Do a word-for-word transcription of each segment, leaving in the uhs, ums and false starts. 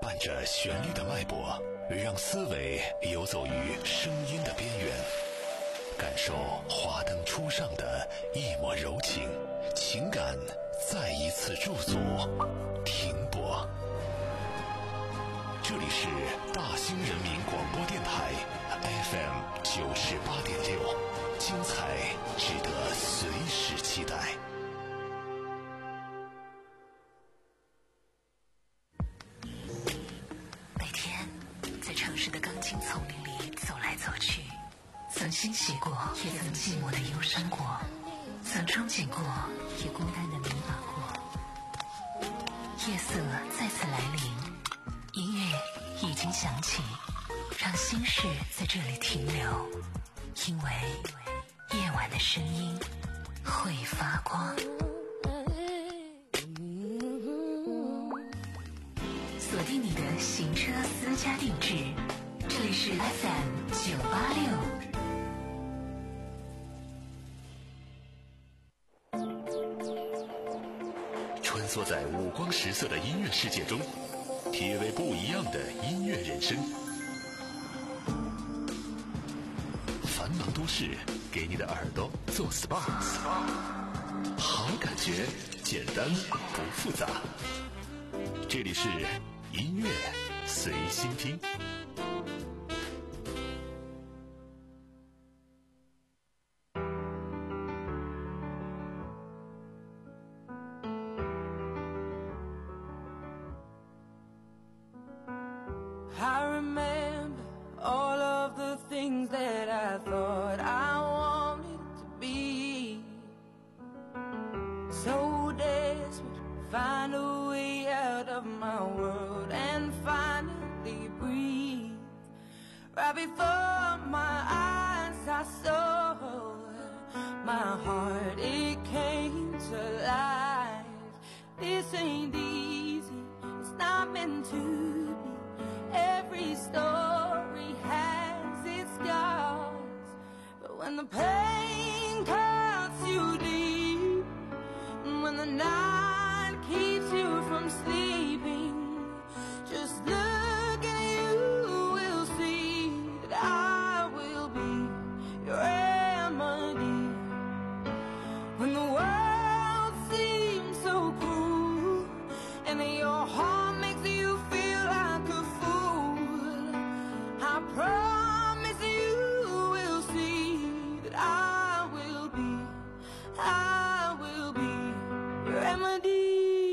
伴着旋律的脉搏，让思维游走于声音的边缘，感受华灯初上的一抹柔情，情感再一次驻足停泊。这里是大兴人民广播电台 F M 九十八点六，精彩值得随时期待。 每天在城市的钢筋丛林里走来走去，曾欣喜过，也曾寂寞的忧伤过，曾憧憬过，也孤单的迷茫过。夜色再次来临，音乐已经响起，让心事在这里停留，因为夜晚的声音会发光。锁定你的行车私家定制，这里是 F M 九八六。 穿梭在五光十色的音乐世界中，体味不一样的音乐人生。繁忙都市，给你的耳朵做 S P A， 好感觉，简单不复杂。这里是音乐随心听。 I remember all of the things that I thought I wanted to be. So desperate to find a way out of my world and finally breathe. Right before my eyes I saw my heart, it came to life. This ain't easy, it's not meant to be. Every story has its scars, but when the pain cuts you deep, and when the night keeps you from sleeping, just look and you will see that I will be your remedy. When the world seems so cruel, and your heart makes you feel like a fool, I promise you will see that I will be, I will be your remedy.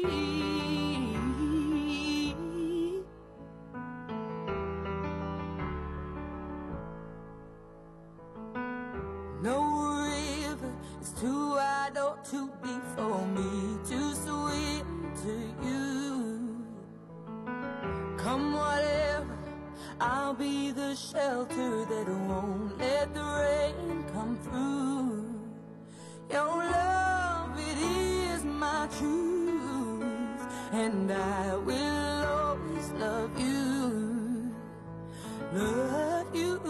No river is too wide or too deep for me to swim to you. Come whatever, I'll be the shelter that won't let the rain come through. Your love, it is my truth, and I will always love you, love you.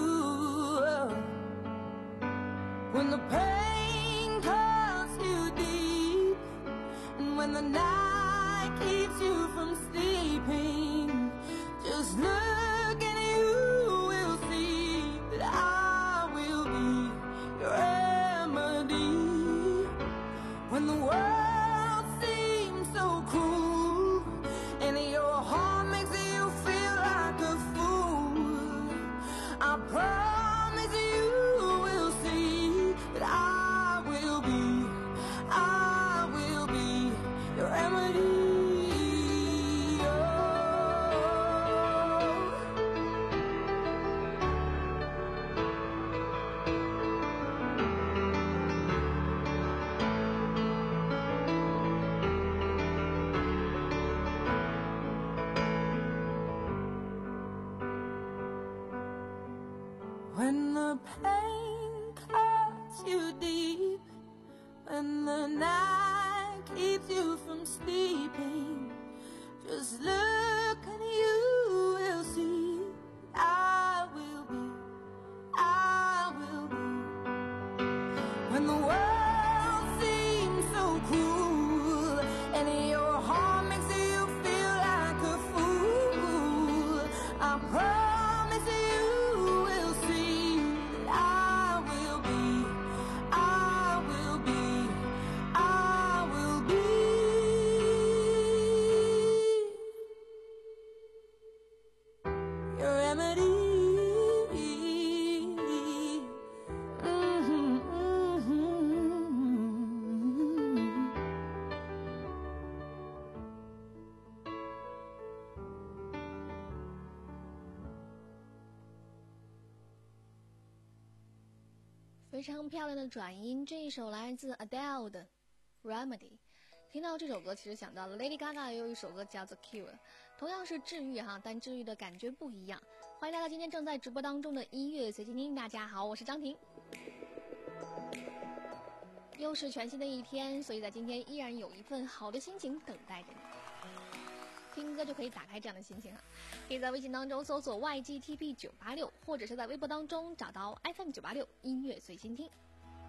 When the pain cuts you deep, and when the night keeps you from sleeping, just look and you will see that I will be your remedy. When the world seems so cruel, and your heart makes you feel like a fool, I promise you will see that I will be, I will be your remedy. When the pain cuts you deep, when the night keeps you from sleeping, just look and you will see I will be, I will be. When the world seems so cruel, and your heart makes you feel like a fool, 非常漂亮的转音，这一首来自 Adele 的 Remedy。 听到这首歌其实想到了 Lady Gaga 也有一首歌叫做 Cure， 同样是治愈哈，但治愈的感觉不一样。欢迎大家今天正在直播当中的音乐随机听，大家好，我是张婷。又是全新的一天，所以在今天依然有一份好的心情等待着你。听歌就可以打开这样的心情啊，可以在微信当中搜索 Y G T P 九八六， 或者是在微博当中找到 F M 九八六 音乐随心听。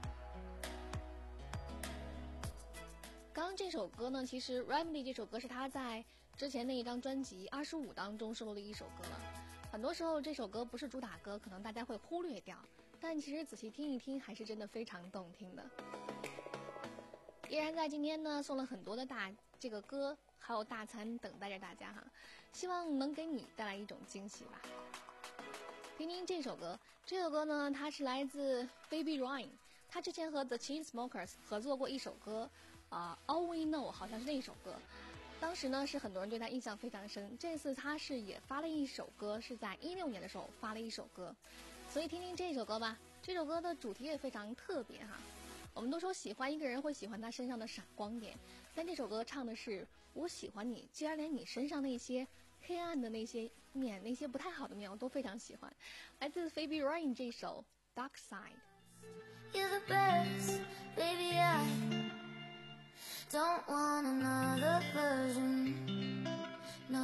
刚刚这首歌呢，其实 Remedy 这首歌是他在之前那一张专辑二十五当中收录的一首歌了。很多时候这首歌不是主打歌，可能大家会忽略掉，但其实仔细听一听还是真的非常动听的。依然在今天呢送了很多的大这个歌还有大餐等待着大家哈，希望能给你带来一种惊喜吧。听听这首歌，这首歌呢它是来自 Baby Rhyme， 他之前和 The Chainsmokers 合作过一首歌啊、呃、All We Know 好像是那一首歌，当时呢是很多人对他印象非常深。这次他是也发了一首歌，是在一六年的时候发了一首歌，所以听听这首歌吧。这首歌的主题也非常特别哈。我们都说喜欢一个人会喜欢他身上的闪光点，但这首歌唱的是我喜欢你，既然连你身上那些黑暗的那些面，那些不太好的面我都非常喜欢。来自 Baby Rhyme 这首 Dark Side。 You're the best, baby, I don't want another version, no.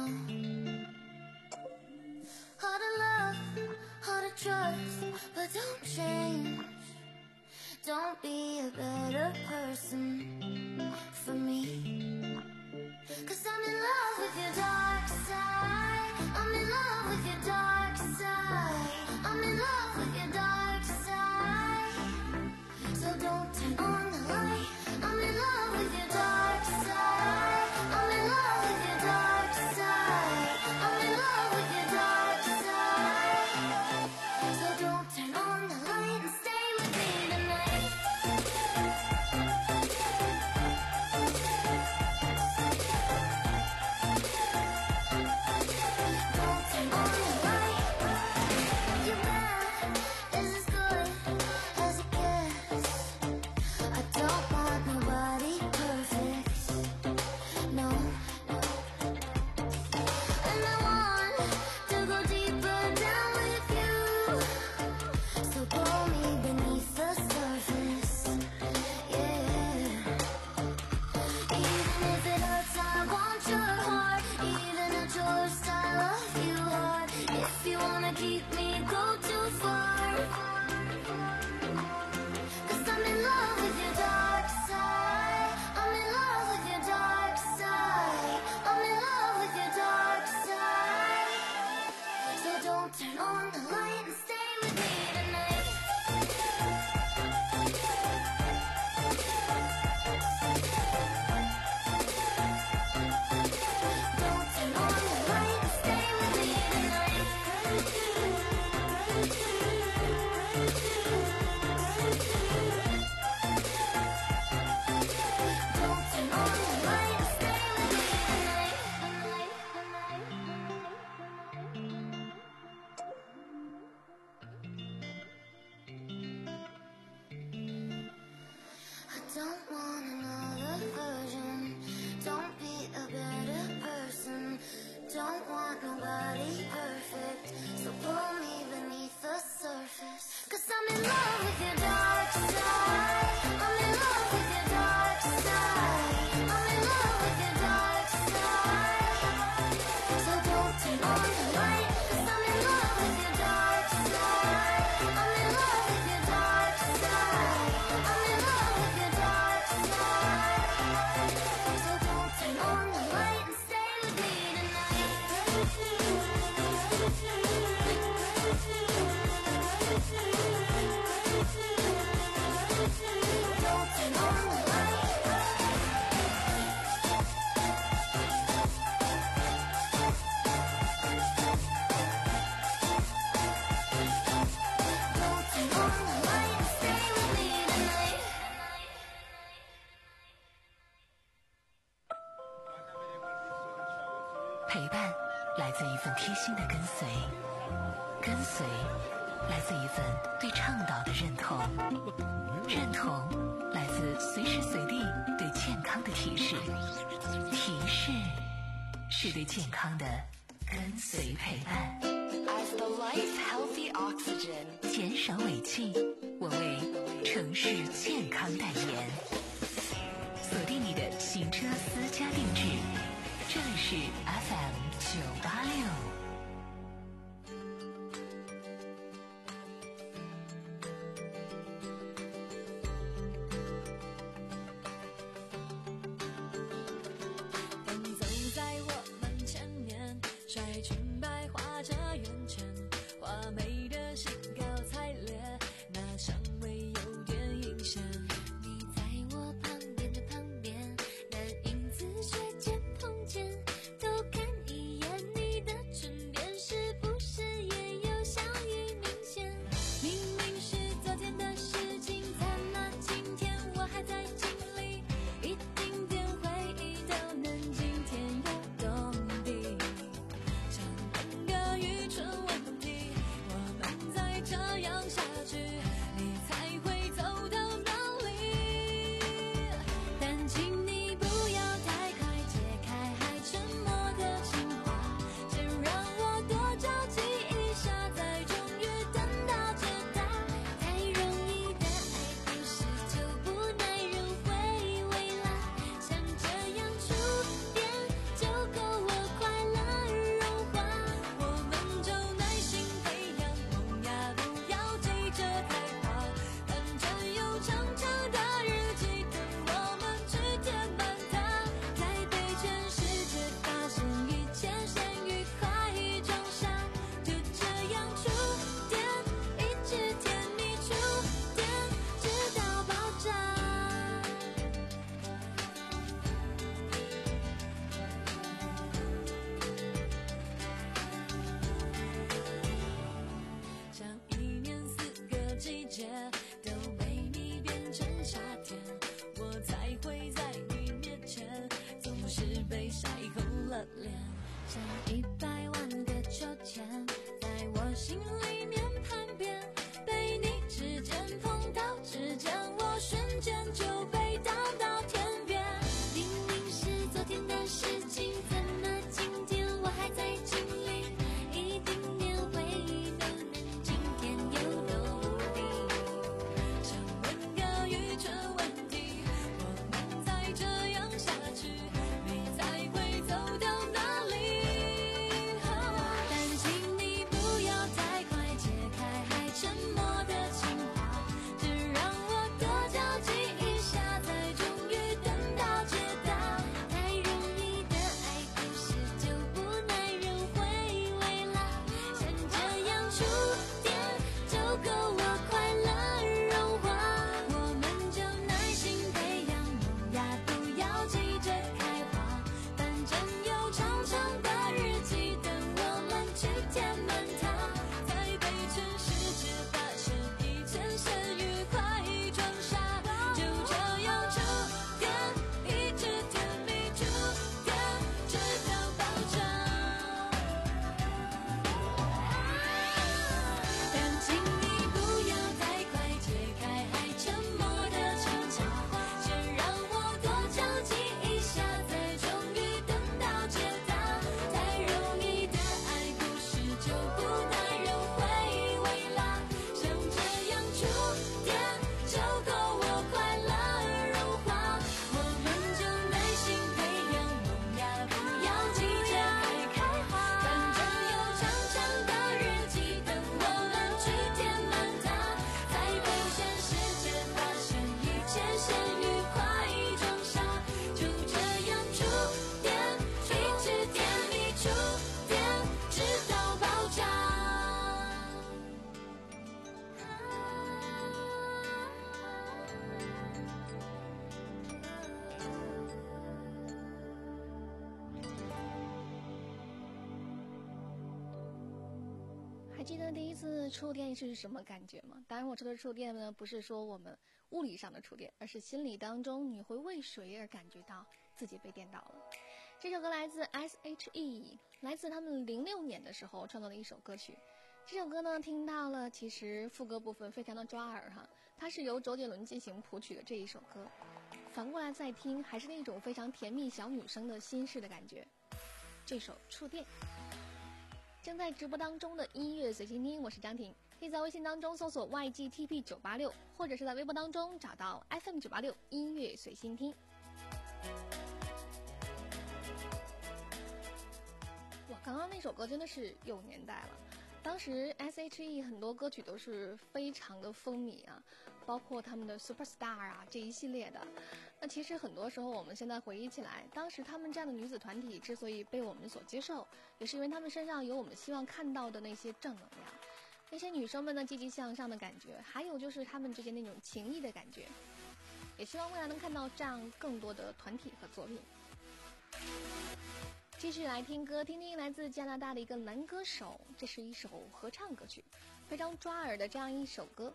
Hard to love, hard to trust, but don't change.Don't be a better person for me, 'cause I'm in love with your dark side. I'm in love with your dark side. I'm in love with your dark side. So don't turn on the light. I'm in love with your dark side. I'm in love with your dark side. I'm in love with your dark side. So don't turn on the light and stay with me 来自一份对倡导的认同，认同来自随时随地对健康的提示，提示是对健康的跟随陪伴。As the life healthy oxygen， 减少尾气，我为城市健康代言。锁定你的行车私家定制，这里是 F M 九八六。 还记得第一次触电是什么感觉吗？当然我这个触电呢，不是说我们物理上的触电，而是心理当中你会为谁而感觉到自己被电到了。这首歌来自 S H E， 来自他们零六年的时候创作的一首歌曲， 这首歌呢，听到了，其实副歌部分非常的抓耳哈，它是由周杰伦进行谱曲的这一首歌，反过来再听，还是那种非常甜蜜小女生的心事的感觉。这首《触电》正在直播当中的音乐随心听，我是张婷，可以在微信当中搜索 Y G T P 九八六，或者是在微博当中找到 F M 九八六音乐随心听。哇，刚刚那首歌真的是有年代了。当时 S H E 很多歌曲都是非常的风靡啊，包括他们的 Superstar 啊这一系列的。那其实很多时候我们现在回忆起来，当时他们这样的女子团体之所以被我们所接受，也是因为他们身上有我们希望看到的那些正能量，那些女生们的积极向上的感觉，还有就是他们之间那种情谊的感觉。也希望未来能看到这样更多的团体和作品。继续来听歌，听听来自加拿大的一个男歌手，这是一首合唱歌曲，非常抓耳的这样一首歌，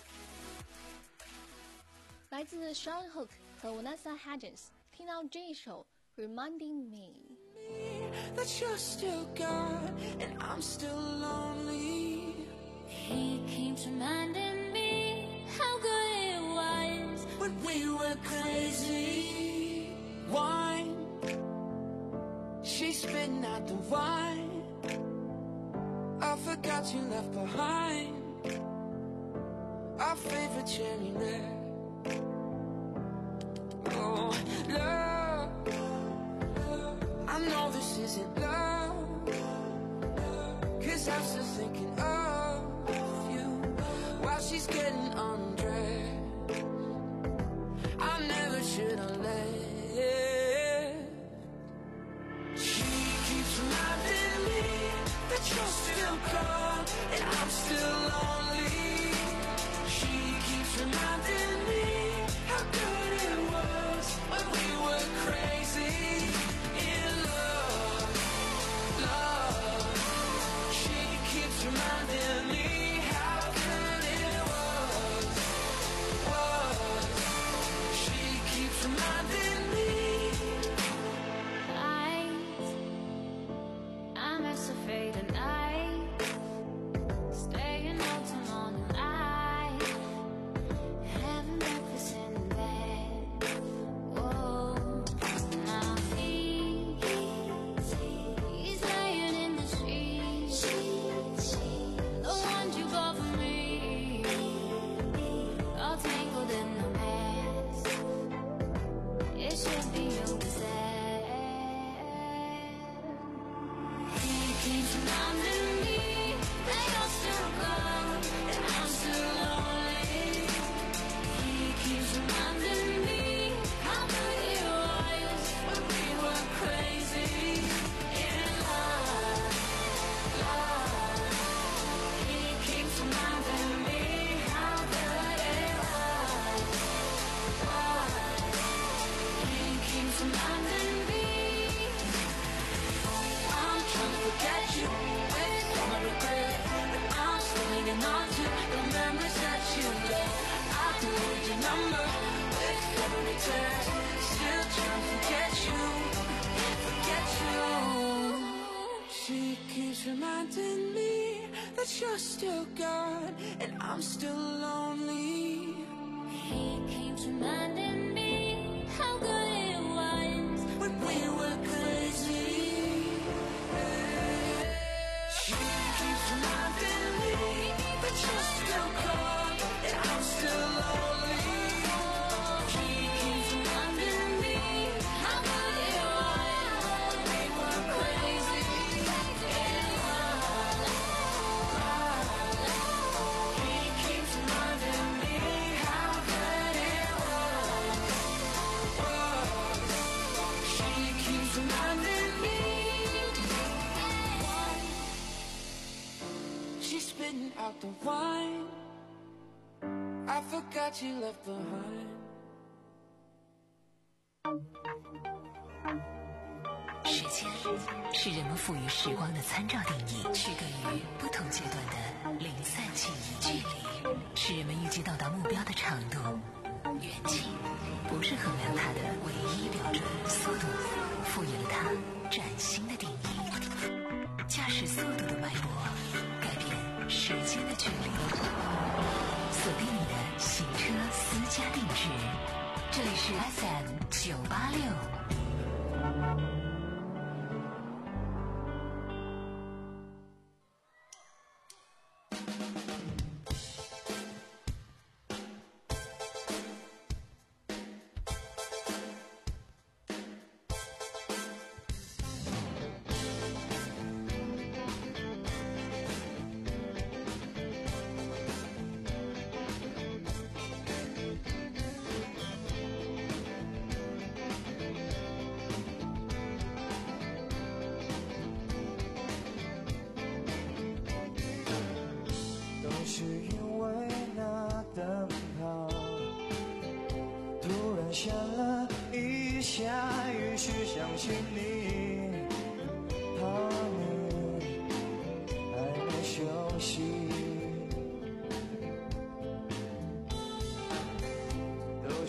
来自 Sean Hook 和 Vanessa Hudgens， 听到这一首 Reminding Me That you're still gone and I'm still lonely. He keeps reminding me how good it was When we were crazy. Wine, she's spitting out the wine. I forgot you left behind our favorite cherry red. Oh, love, I know this isn't love, 'cause I'm still thinking of you while she's getting undressed. I never should have left. She keeps reminding me that you're still gone and I'm still lonely. She keeps reminding me how good it was when we were crazy in love, love. She keeps reminding me how good it was, was. She keeps reminding me. I'm as afraid at night, staying out till morning light, having breakfast in bed. Whoa, now he, he's laying in the sheets, the ones you bought for me, all tangled in the mess. It should be over there. He keeps reminding me that you're still gone and I'm still lonely. He keeps reminding me how good it was when we were crazy in love, love. He keeps reminding me how good it was, was. He keeps reminding me. I'm trying to forget you with all my regret, but I'm still hanging on to the memories that you left. I delete your number with every text, still trying to forget you, forget you. She keeps reminding me that you're still gone and I'm still lonely. He keeps reminding me how good it was When we were crazy. She keeps reminding me that you're still gone and I'm still lonely. He keeps reminding me how good it was when we were crazy in love, love. He keeps reminding me how good it was, was. She keeps reminding me. She's spitting out the wine I forgot you left behind. 时间是人们赋予时光的参照定义，区隔于不同阶段的零散记忆。距离是人们预计到达目标的长度，远近不是衡量它的唯一标准。速度赋予了它崭新的定义。驾驶速度的脉搏，改变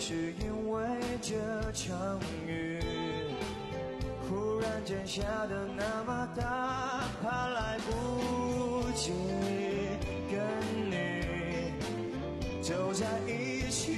是因为这场雨忽然间下得那么大，怕来不及跟你走在一起。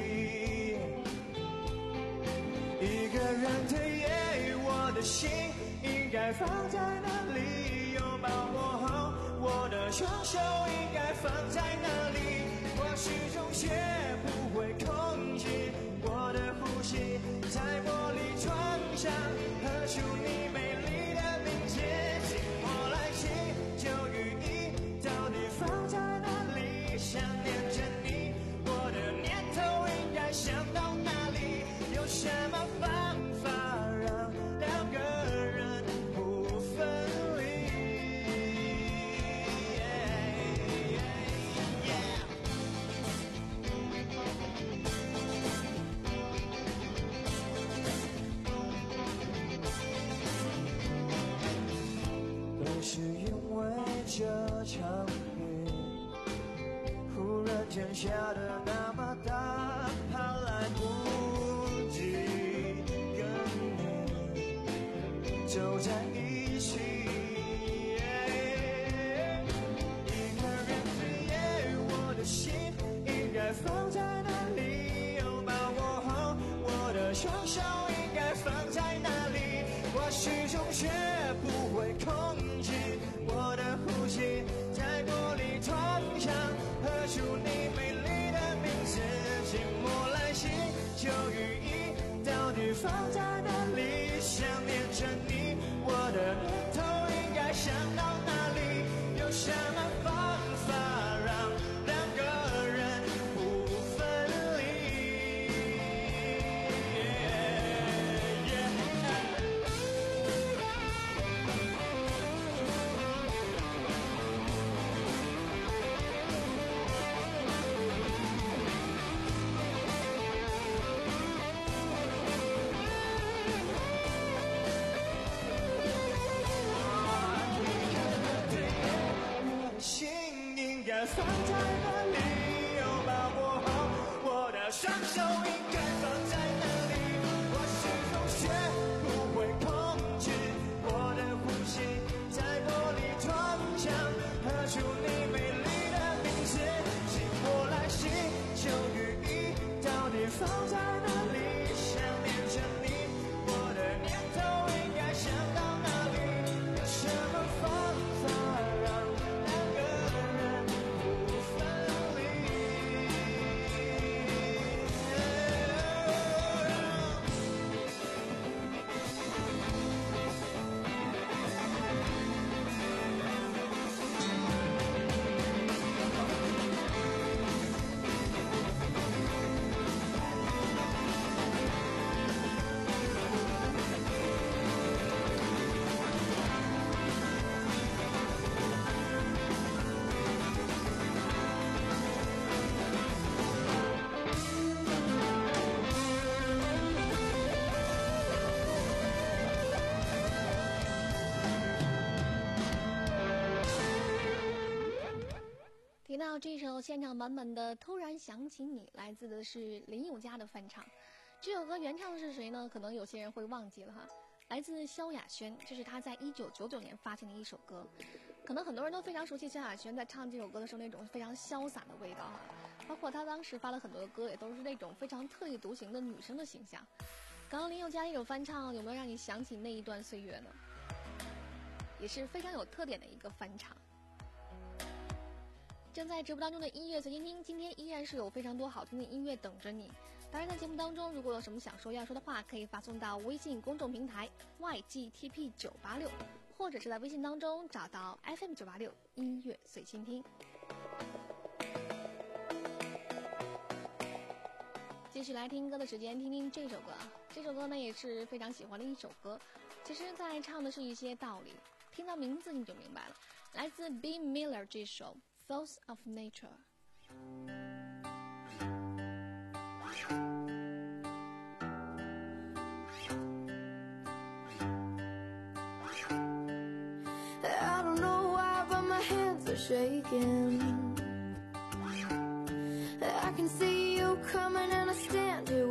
一个人的夜，我的心应该放在哪里？拥抱我后，我的双手应该放在哪里？我始终学不会控制我的呼吸，在玻璃窗上刻出你美丽的名字。寂寞来袭，就雨衣到底放在哪里？想念着你，我的念头应该想到哪里？有什么方法让两个人不分离？都是因为这场雨忽然间下得那么大，怕来不及跟你走在一起。一个人的夜，我的心应该放在哪里？拥抱我后，我的双手应该放在哪里？我始终学不会控制我的呼吸，在玻璃窗上刻出你美丽的名字。寂寞来袭，就雨衣到底放在哪里？想念着你，我的念头应该想到哪里？有什么方法让两个人不分离？我的心应该放在哪里？拥抱我后，我的双手应该放在哪里？我始终学不会控制我的呼吸，在玻璃窗上刻出你美丽的名字。寂寞来袭，就雨衣到底放在哪里？想念着你，我的念头应该想到哪里？有什么方法让两个人不分离？ 听到这首现场版本的《突然想起你》，来自的是林宥嘉的翻唱。这首歌原唱是谁呢？可能有些人会忘记了哈，来自萧亚轩，这是他在一九九九年发行的一首歌。可能很多人都非常熟悉萧亚轩在唱这首歌的时候那种非常潇洒的味道哈，包括他当时发了很多的歌，也都是那种非常特立独行的女生的形象。刚刚林宥嘉那种翻唱，有没有让你想起那一段岁月呢？也是非常有特点的一个翻唱。正在直播当中的音乐随心听，今天依然是有非常多好听的音乐等着你。当然，在节目当中，如果有什么想说要说的话，可以发送到微信公众平台 Y G T P 九八六，或者是在微信当中找到 F M 九八六音乐随心听。继续来听歌的时间，听听这首歌。这首歌呢也是非常喜欢的一首歌，其实在唱的是一些道理，听到名字你就明白了。来自 B Miller 这首 Force of Nature。 I don't know why, but my hands are shaking. I can see you coming and I stand here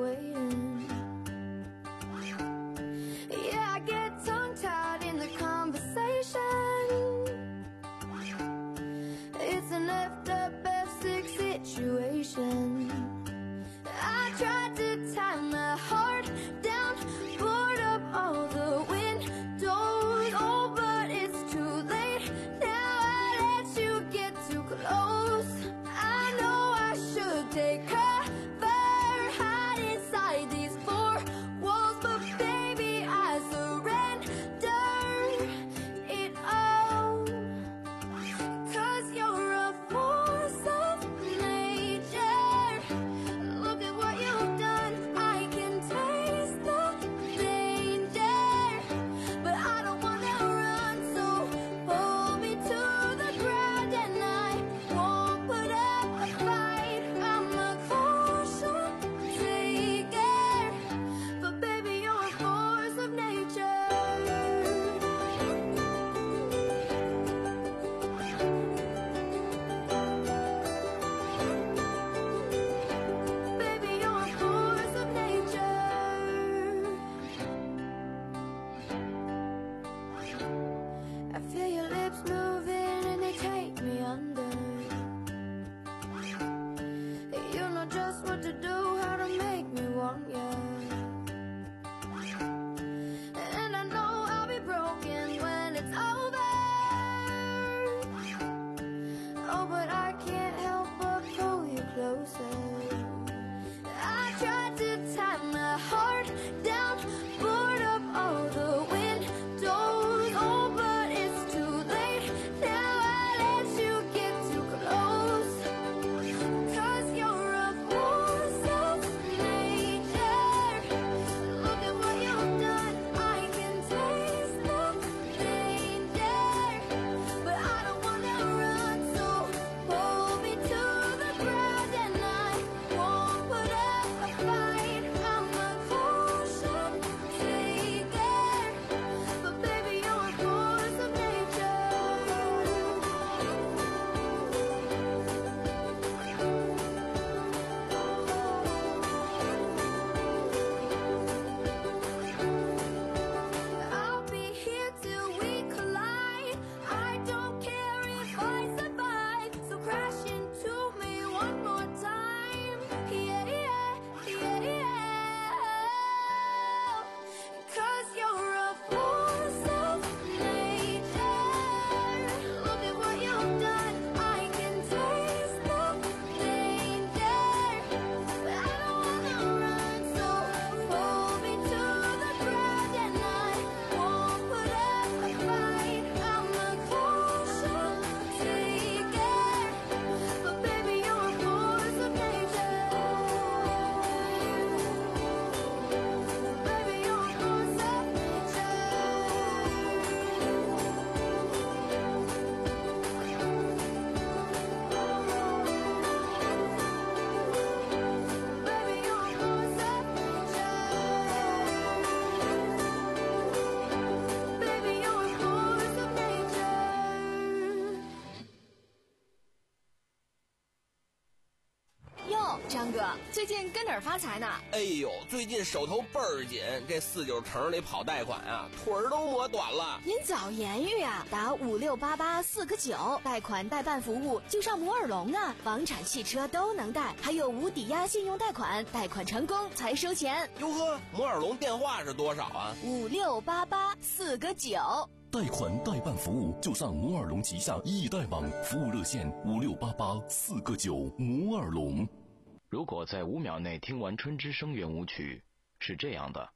张哥，最近跟哪儿发财呢？ 哎呦，最近手头倍儿紧，这四九城里跑贷款啊，腿儿都磨短了。 您早言语啊，打五六八八四个九，贷款代办服务就上摩尔龙啊，房产、汽车都能贷，还有无抵押信用贷款，贷款成功才收钱。 哟呵，摩尔龙电话是多少啊？ 五六八八四个九。 贷款代办服务就上摩尔龙旗下易贷网，服务热线五六八八四个九。摩尔龙。 如果在五秒内听完春之声圆舞曲，是这样的；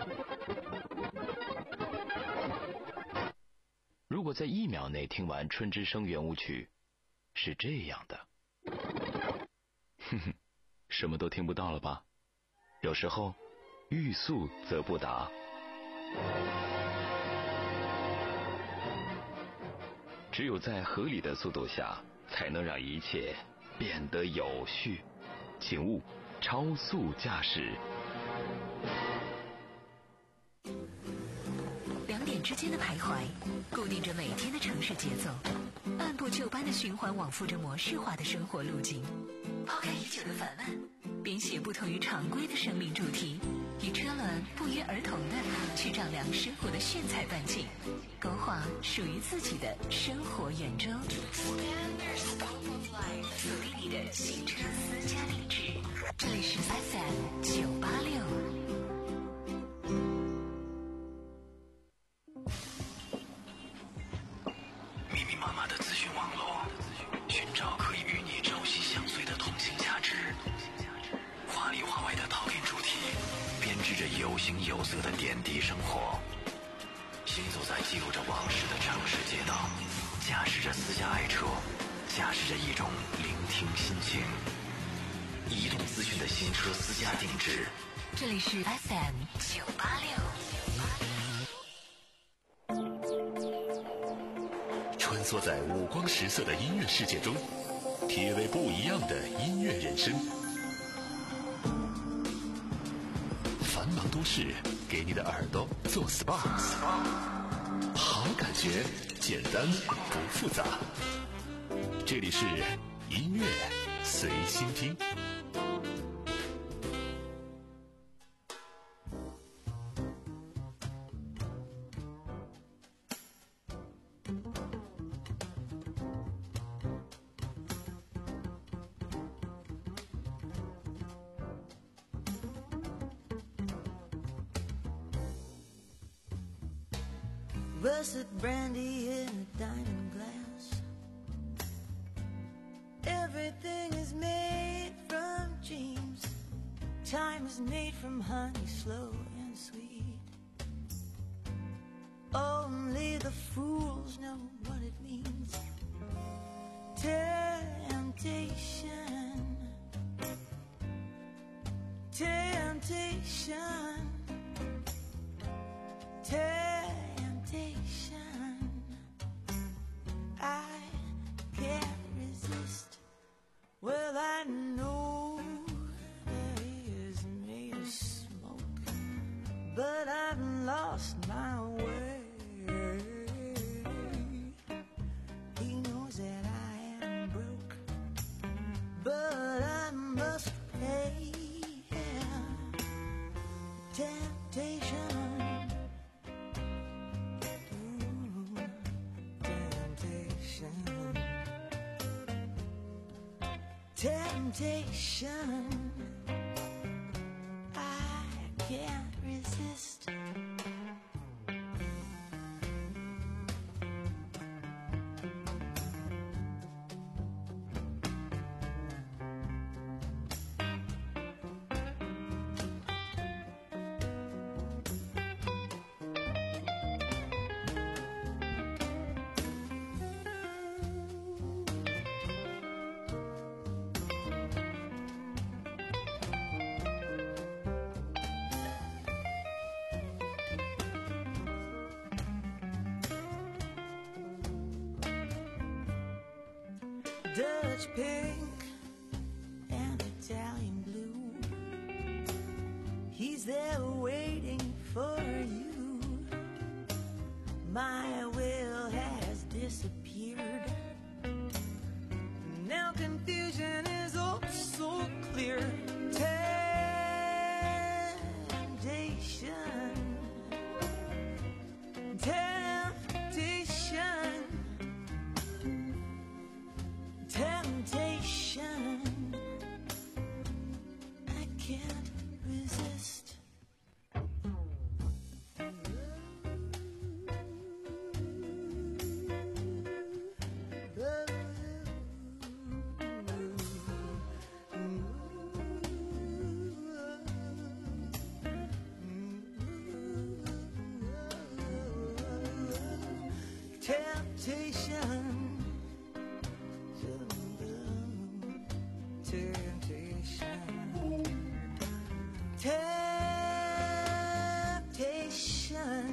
如果在一秒内听完春之声圆舞曲，是这样的。哼哼，什么都听不到了吧？有时候，欲速则不达。只有在合理的速度下，才能让一切变得有序。请勿超速驾驶。 两点之间的徘徊，固定着每天的城市节奏，按部就班的循环往复着模式化的生活路径。抛开已久的烦闷，编写不同于常规的生命主题，与车轮不约而同的去丈量生活的炫彩半径，勾画属于自己的生活圆周。锁定你的行车私家地址，这里是 F M 九八六。 密密麻麻的资讯网络，寻找可以与你朝夕相随的通信价值。华里华外的套件主题，编织着有形有色的点滴生活。行走在记录着往事的城市街道，驾驶着私家爱车，驾驶着一种聆听心情。移动资讯的新车私家定制， 这里是 F M 九八六。 穿梭在五光十色的音乐世界中，体味不一样的音乐人生。繁忙都市给你的耳朵做 S P A， 好感觉简单不复杂。这里是音乐随心听。 Russet brandy in a diamond glass. Everything is made from dreams. Time is made from honey, slow and sweet. Only the fools know what it means. Temptation, temptation, temptation. I can't resist. Well, I know that he is made of smoke, but I've lost my way. He knows that I am broke, but I must pay. Temptation, ooh, temptation, temptation. I can't resist. Dutch pink and Italian blue. He's there waiting for you. My will has disappeared. Now confusion is oh so clear. temptation, temptation, temptation,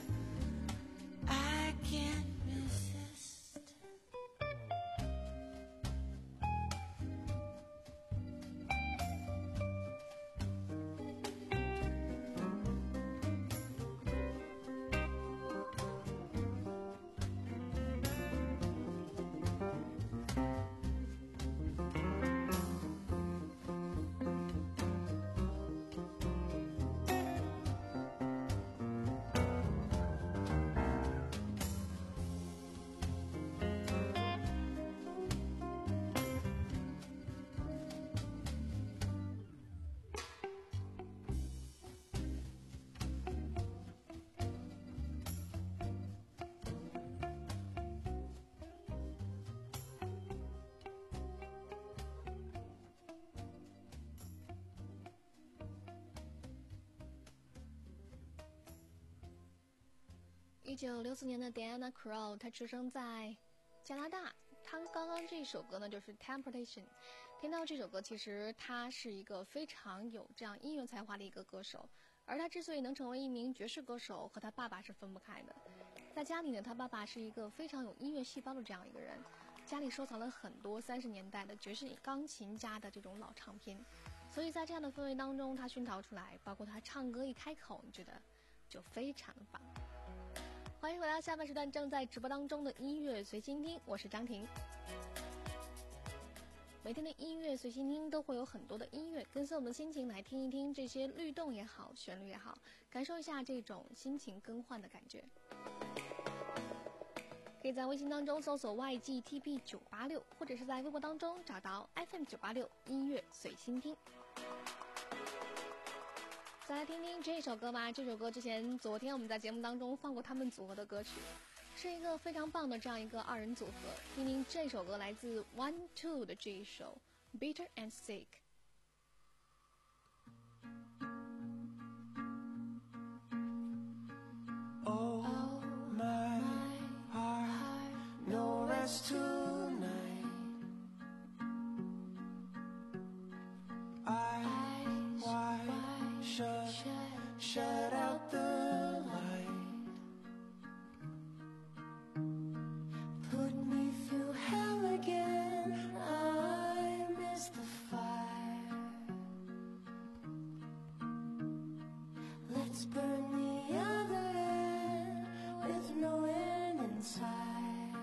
I can't resist. 一九六四年的 Diana Krall， 她出生在加拿大。她刚刚这首歌呢，就是 Temptation。听到这首歌，其实她是一个非常有这样音乐才华的一个歌手。而她之所以能成为一名爵士歌手，和她爸爸是分不开的。在家里呢，她爸爸是一个非常有音乐细胞的这样一个人，家里收藏了很多三十年代的爵士钢琴家的这种老唱片。所以在这样的氛围当中，她熏陶出来，包括她唱歌一开口，你觉得就非常的棒。欢迎回到下半时段正在直播当中的音乐随心听，我是张婷。每天的音乐随心听都会有很多的音乐，跟随我们的心情来听一听这些律动也好，旋律也好，感受一下这种心情更换的感觉。可以在微信当中搜索 Y G T P 九八六， 或者是在微博当中找到 F M 九八六 音乐随心听。再来听听这首歌吧。这首歌之前昨天我们在节目当中放过他们组合的歌曲，是一个非常棒的这样一个二人组合。听听这首歌来自 One Two 的这一首 Bitter and Sick。 Oh my heart, no rest tonight. Eyes wide shut, shut out the light. Put me through hell again, I miss the fire. Let's burn the other end with no end in sight.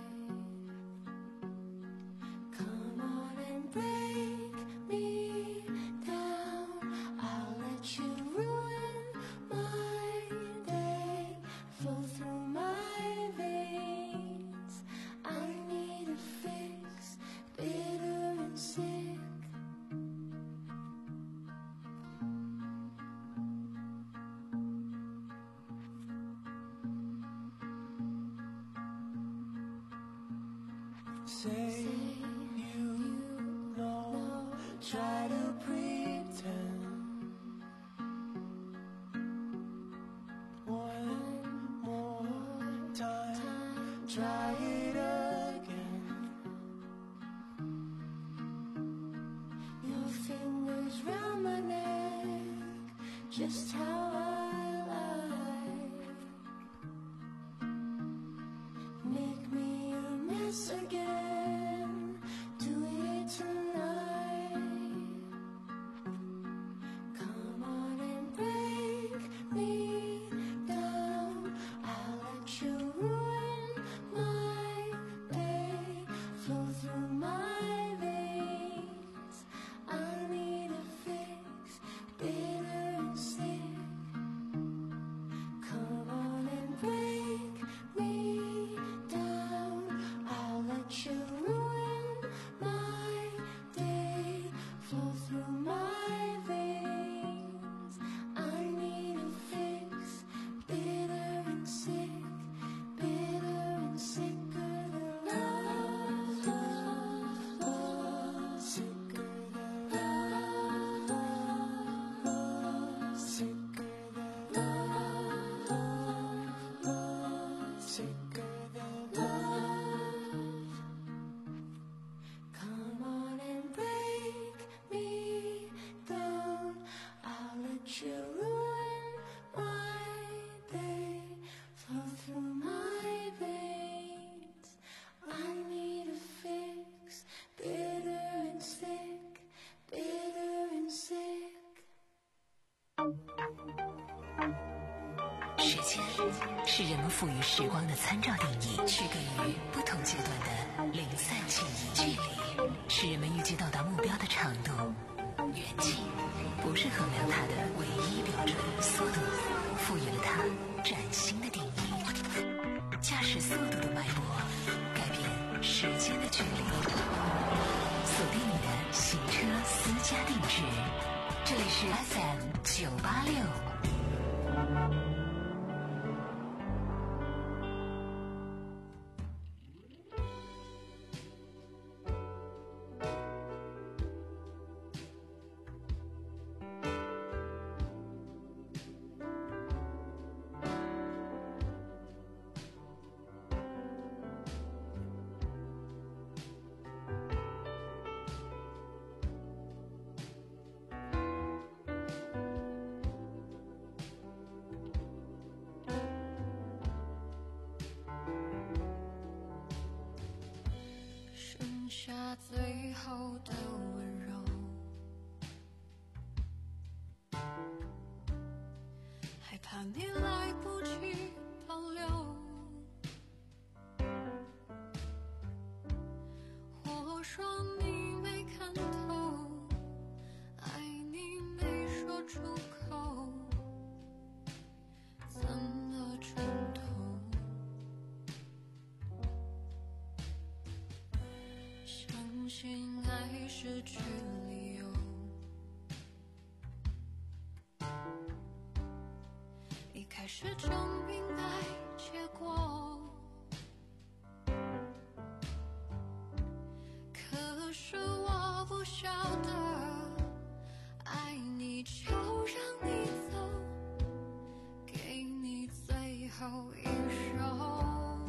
Come on and break me down, I'll let you ruin my day, flow through my veins. I need a fix, bitter and sick. Say you know, try to pretend. One more time, try it again. Your fingers round my neck, just how I like. Make me a mess again, do it tonight. Come on and break me down, I'll let you ruin my day, flow through my veins. I need a fix, bitter and sick. Come on and break me down, I'll let 间是人们赋予时光的参照定义，区隔于不同阶段的零散记忆。距离是人们预计到达目标的长度，远近不是衡量它的唯一标准。速度赋予了它崭新的定义，驾驶速度的脉搏改变时间的距离。锁定你的行车私家定制，这里是 F M 九八六。 下最后的温柔，害怕你来不及保留。我说你没看透，爱你没说出口，怎么挣脱？相信爱失去理由，一开始就明白结果，可是我不晓得，爱你就让你走，给你最后一首。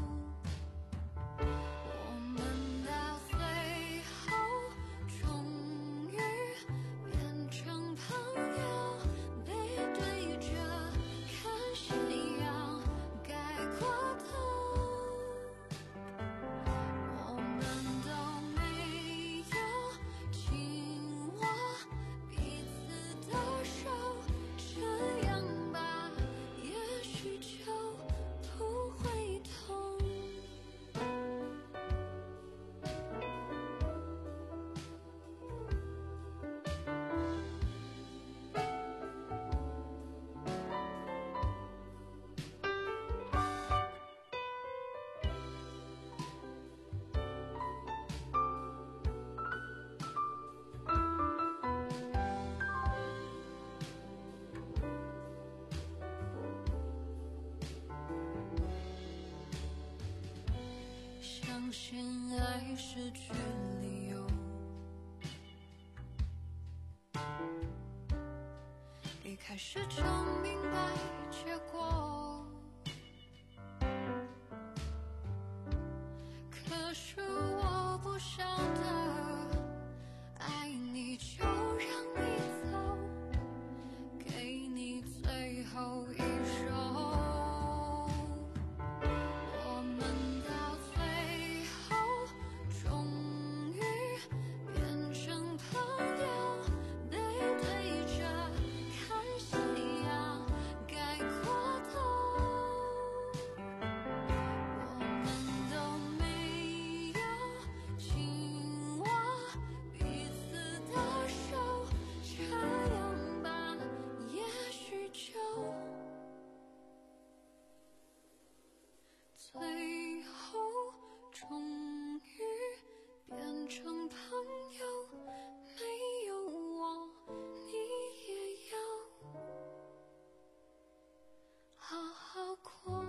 相信爱失去理由，一开始就明白结果，可是我不晓得，爱你就让你走，给你最后一首。最后终于变成朋友，没有我你也要好好过。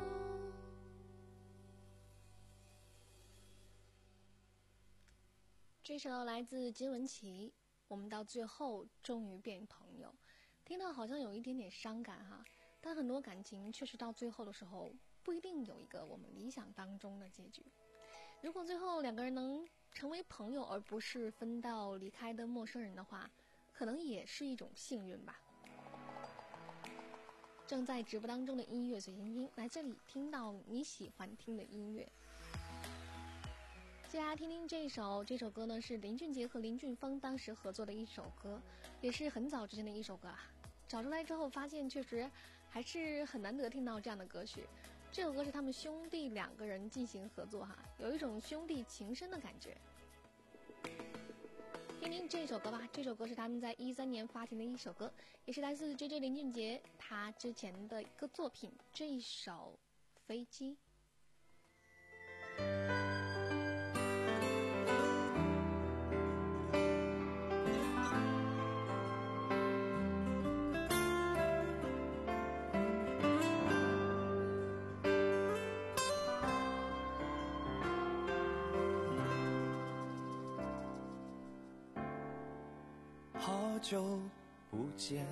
这首来自金玟岐，我们到最后终于变朋友，听到好像有一点点伤感哈，但很多感情确实到最后的时候不一定有一个我们理想当中的结局。如果最后两个人能成为朋友，而不是分道离开的陌生人的话，可能也是一种幸运吧。正在直播当中的音乐随心听，来这里听到你喜欢听的音乐。接下来听听这首，这首歌呢是林俊杰和林俊峰当时合作的一首歌，也是很早之前的一首歌啊。找出来之后发现确实还是很难得听到这样的歌曲。这首歌是他们兄弟两个人进行合作哈，有一种兄弟情深的感觉。听听这首歌吧，这首歌是他们在一三年发行的一首歌，也是来自 J J 林俊杰他之前的一个作品，这一首飞机。 好久不见，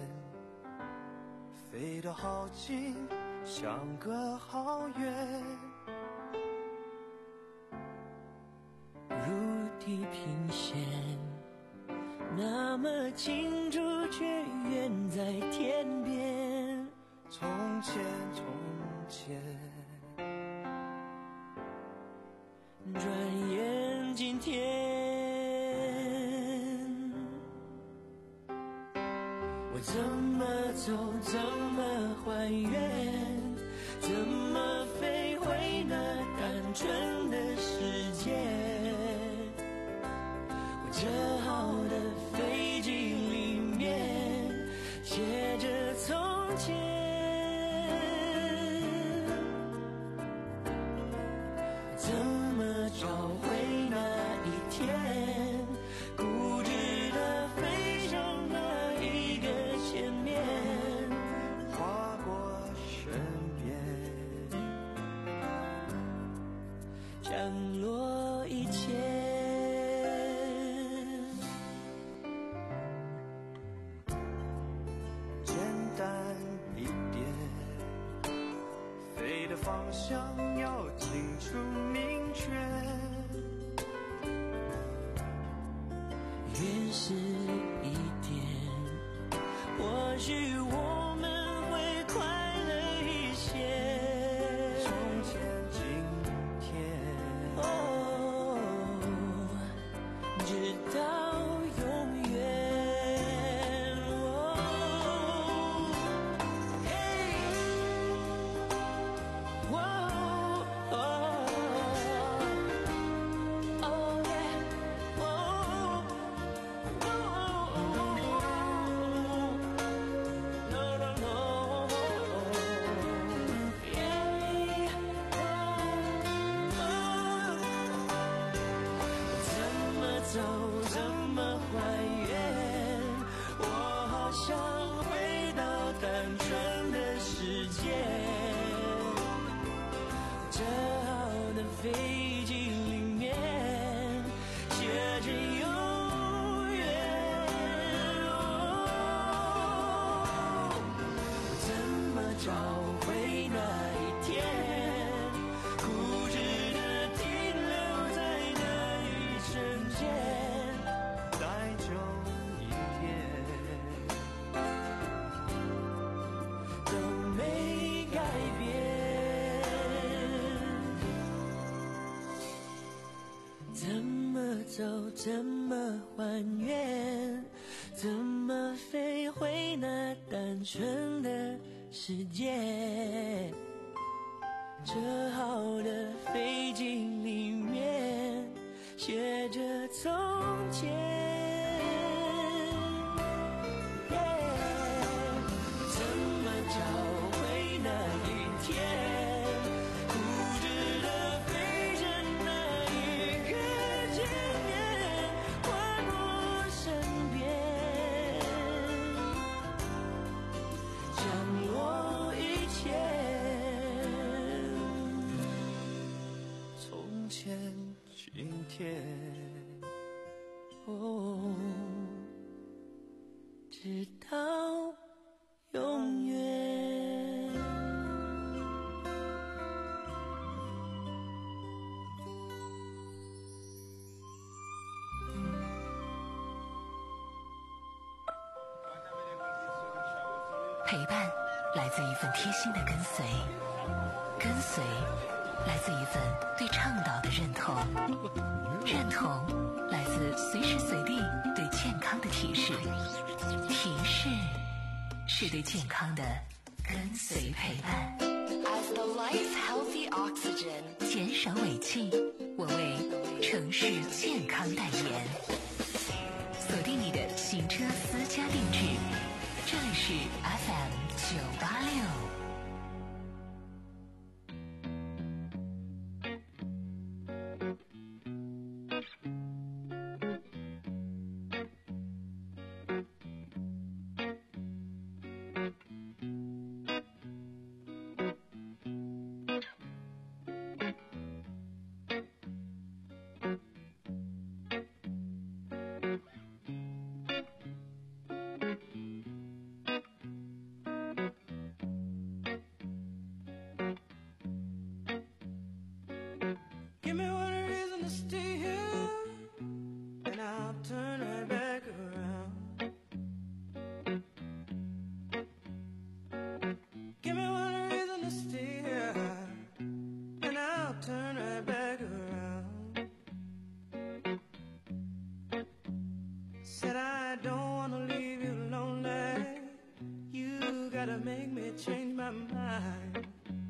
飞得好近，相隔好远， 如地平线，那么清楚却远在天边。 从前从前， 转眼今天，我怎么走，怎么还原，怎么飞回那单纯的世界。我折好的飞机里面写着从前，怎么找回那一天，固执的飞上那一个前面， 划过身边， 降落一切。 简单一点，飞的方向要清楚明确， 原始一点，或许我们会快乐一些。 从前今天， 哦，直到永远。哦，嘿，哦，哦，哦耶，哦，哦 ，no no no， 耶，怎么走，怎么还原？我好想回到单纯的世界，折好的飞机里面写着永远。哦，怎么找回那一天，固执的停留在那一瞬间， 再久一点， 都没改变。怎么走，怎么还原，怎么飞回那单纯的世界。折好的飞机里面写着从前。怎么找回那一天，固执的飞着那一个前面，划过身边，降落一切。 从前今天， 哦，直到永远。 陪伴来自一份贴心的跟随，跟随来自一份对倡导的认同，认同来自随时随地对健康的提示，提示是对健康的跟跟随陪伴。As the life healthy oxygen， 减少尾气，我为城市健康代言。锁定你的行车私家定制，这里是 F M 九八六。 Give me one reason to stay here, and I'll turn right back around. Give me one reason to stay here, and I'll turn right back around. Said I don't wanna leave you lonely. You gotta make me change my mind.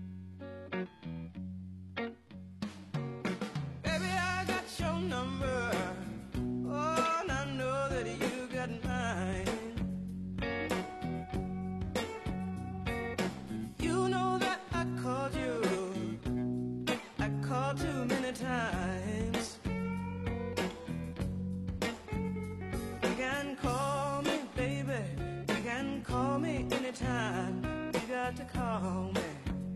Number. Oh, and I know that you got mine. You know that I called you, I called too many times. You can call me, baby, you can call me anytime. You got to call me.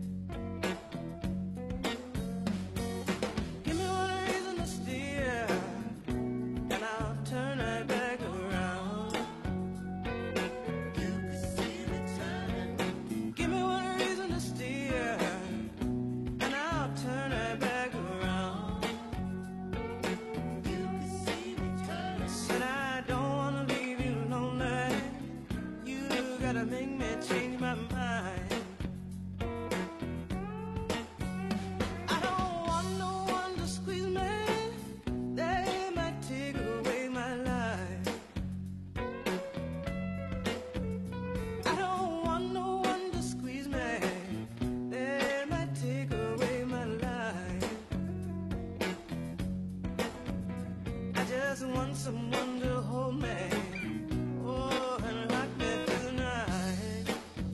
Want someone to hold me, oh, and rock me through the night.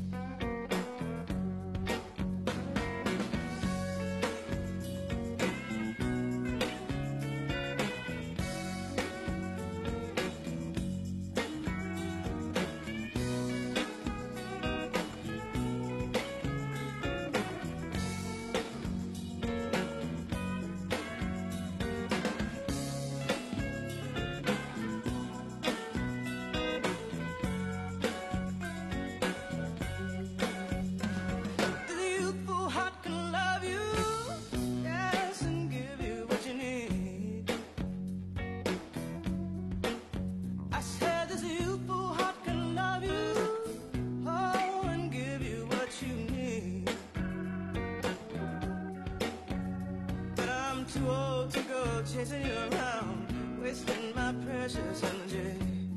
Too old to go chasing you around, wasting my precious energy.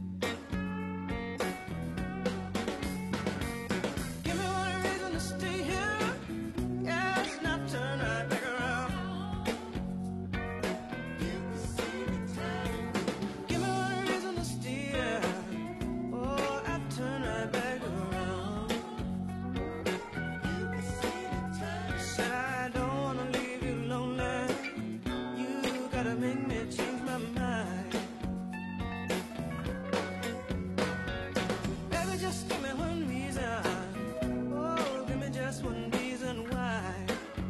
Give me one reason to stay here, yes, and I'll turn right back around. Give me one reason to stay here, oh, I'll turn right back around. Said I don't wanna leave you lonely. Make me change my mind. Baby, just give me one reason. Oh, give me just one reason why.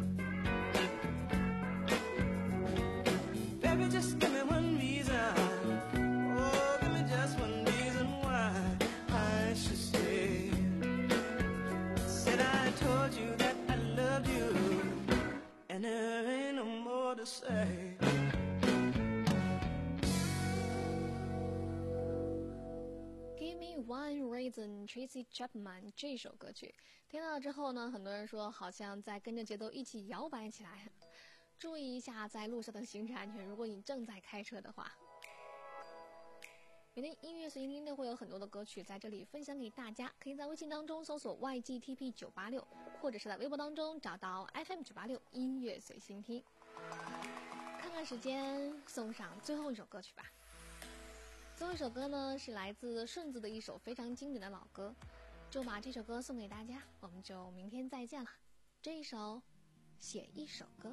Baby, just give me one reason. Oh, give me just one reason why I should stay. Said I told you that I loved you, and there ain't no more to say. One Reason Tracy Chapman 这首歌曲听到之后呢，很多人说好像在跟着节奏一起摇摆起来。注意一下在路上的行车安全，如果你正在开车的话。 每天音乐随心听都会有很多的歌曲在这里分享给大家，可以在微信当中搜索 Y G T P 九八六，或者是在微博当中找到 F M 九八六音乐随心听。看看时间，送上最后一首歌曲吧。最后一首歌呢是来自顺子的一首非常经典的老歌，就把这首歌送给大家，我们就明天再见了。这一首写一首歌。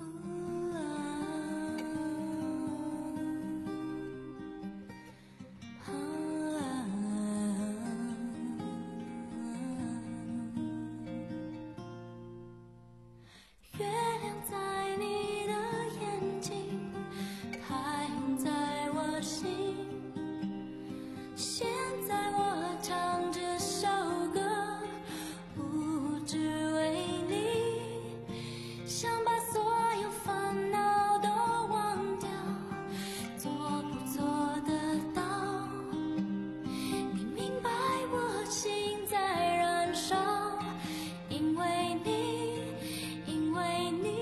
月亮在你的眼睛，太阳在我心。现在我唱这首歌，不只为你，想把所有烦恼都忘掉，做不做得到？你明白我心在燃烧，因为你，因为你。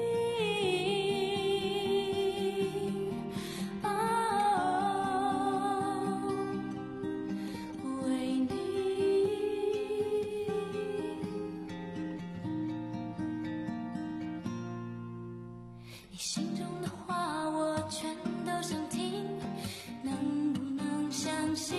你心中的话我全都想听，能不能相信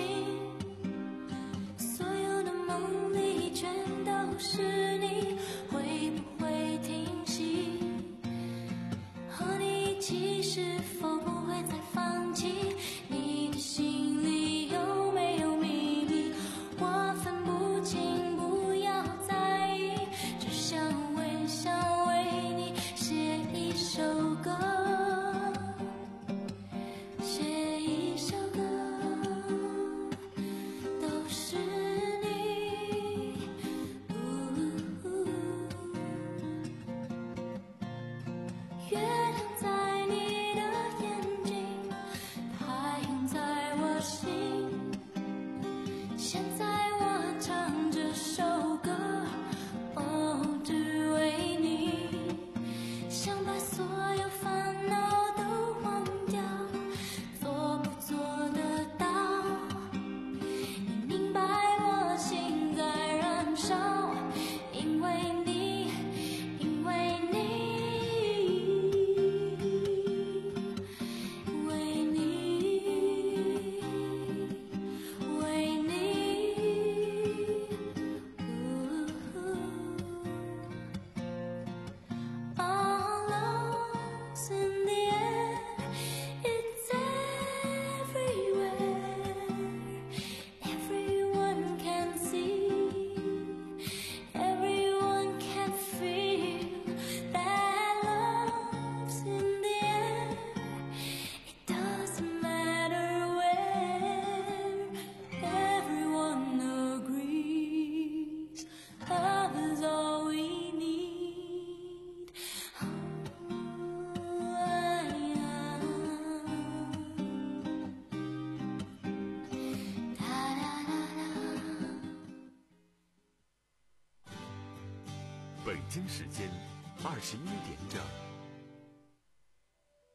所有的梦里全都是你？会不会停息？和你一起是否不会再放弃？你的心里有没有秘密？我分不清，不要在意，只想为想为你写一首歌，写一首歌，都是你。月亮在你的眼睛，太阳在我心。现在我唱这首歌，哦，只为你，想把所有烦恼都忘掉，做不做得到？你明白我心在燃烧，因为你，因为你，为你，为你。All lost in the air, it's everywhere. Everyone can see, everyone can feel that love's in the air. It doesn't matter where, everyone agrees. Love is all we need. 北京时间二十一点整。